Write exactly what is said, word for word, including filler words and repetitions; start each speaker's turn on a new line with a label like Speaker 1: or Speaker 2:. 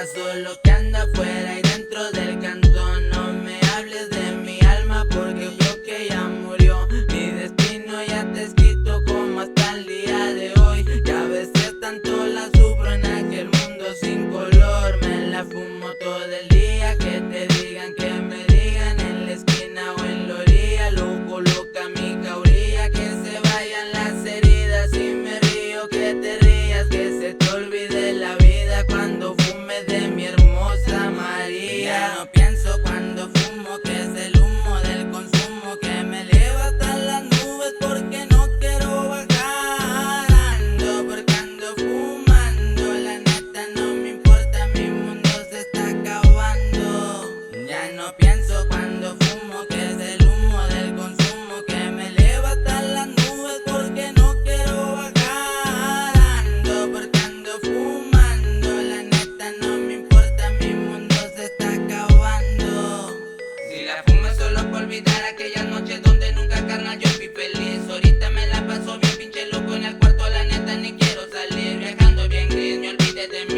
Speaker 1: solo que anda afuera y dentro del cantón. No me hables de mi alma porque creo que ya murió. Mi destino ya está escrito como hasta el día de hoy, y a veces tanto la sufro en aquel mundo sin color. Me la fumo todo el día, que te digan, que me digan, en la esquina o en la orilla. Lo coloca mi cauría, que se vayan las heridas. Y me río, que te rías, que se te olvide la vida cuando fume de mi hermosa María. Ya no pienso cuando fumo, que es el humo del consumo que me eleva hasta las nubes porque no quiero bajar. Ando porque ando fumando, la neta no me importa, mi mundo se está acabando. Ya no pienso cuando fumo, que es el humo del consumo que me eleva hasta las nubes porque no quiero bajar. Ando porque ando fumando, la neta no me importa, mi mundo se está acabando. Si la fumo es solo por olvidar aquellas noches donde nunca, carnal, yo fui feliz. Ahorita me la paso bien pinche loco en el cuarto, la neta ni quiero salir. Viajando bien gris, me olvidé de mí.